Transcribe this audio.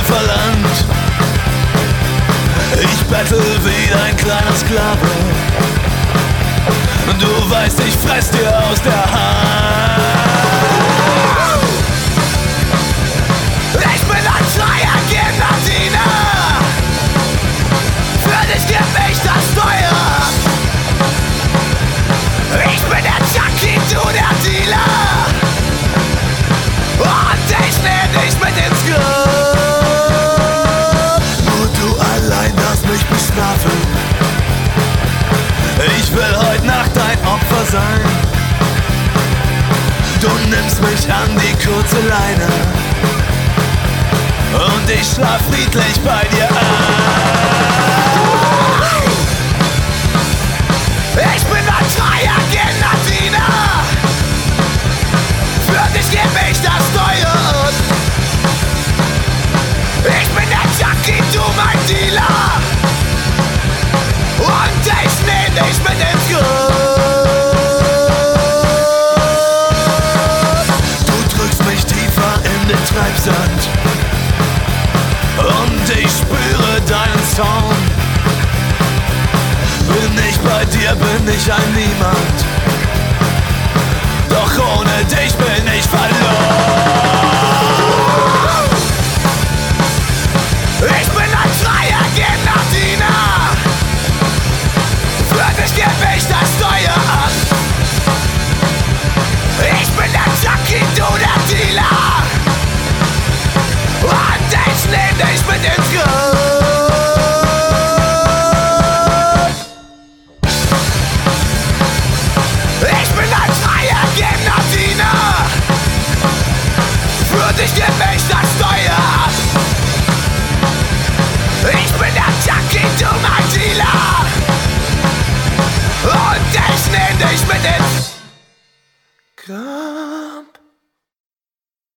verlangt. Ich bettel wie ein kleiner Sklave. Du weißt, ich fress dir aus der Hand. Ich bin ein freier Grenadiner. Für dich geb ich das Steuer. Ich bin der Junkie, du der Dealer. Und ich nehm dich mit ins Grab. Nur du allein darfst mich bestrafen. Ich will heute Nacht dein Opfer sein. Du nimmst mich an die kurze Leine und ich schlaf friedlich bei dir ein. Ich bin ein freier Grenadiner. Für dich geb ich das Steuer. Ich bin der Junkie, du mein Dealer. Und ich nehm dich mit ins Grab. Du drückst mich tiefer in den Treibsand und ich spüre deinen Zorn. Bin ich bei dir, bin ich ein Niemand. Doch ohne dich bin ich verloren.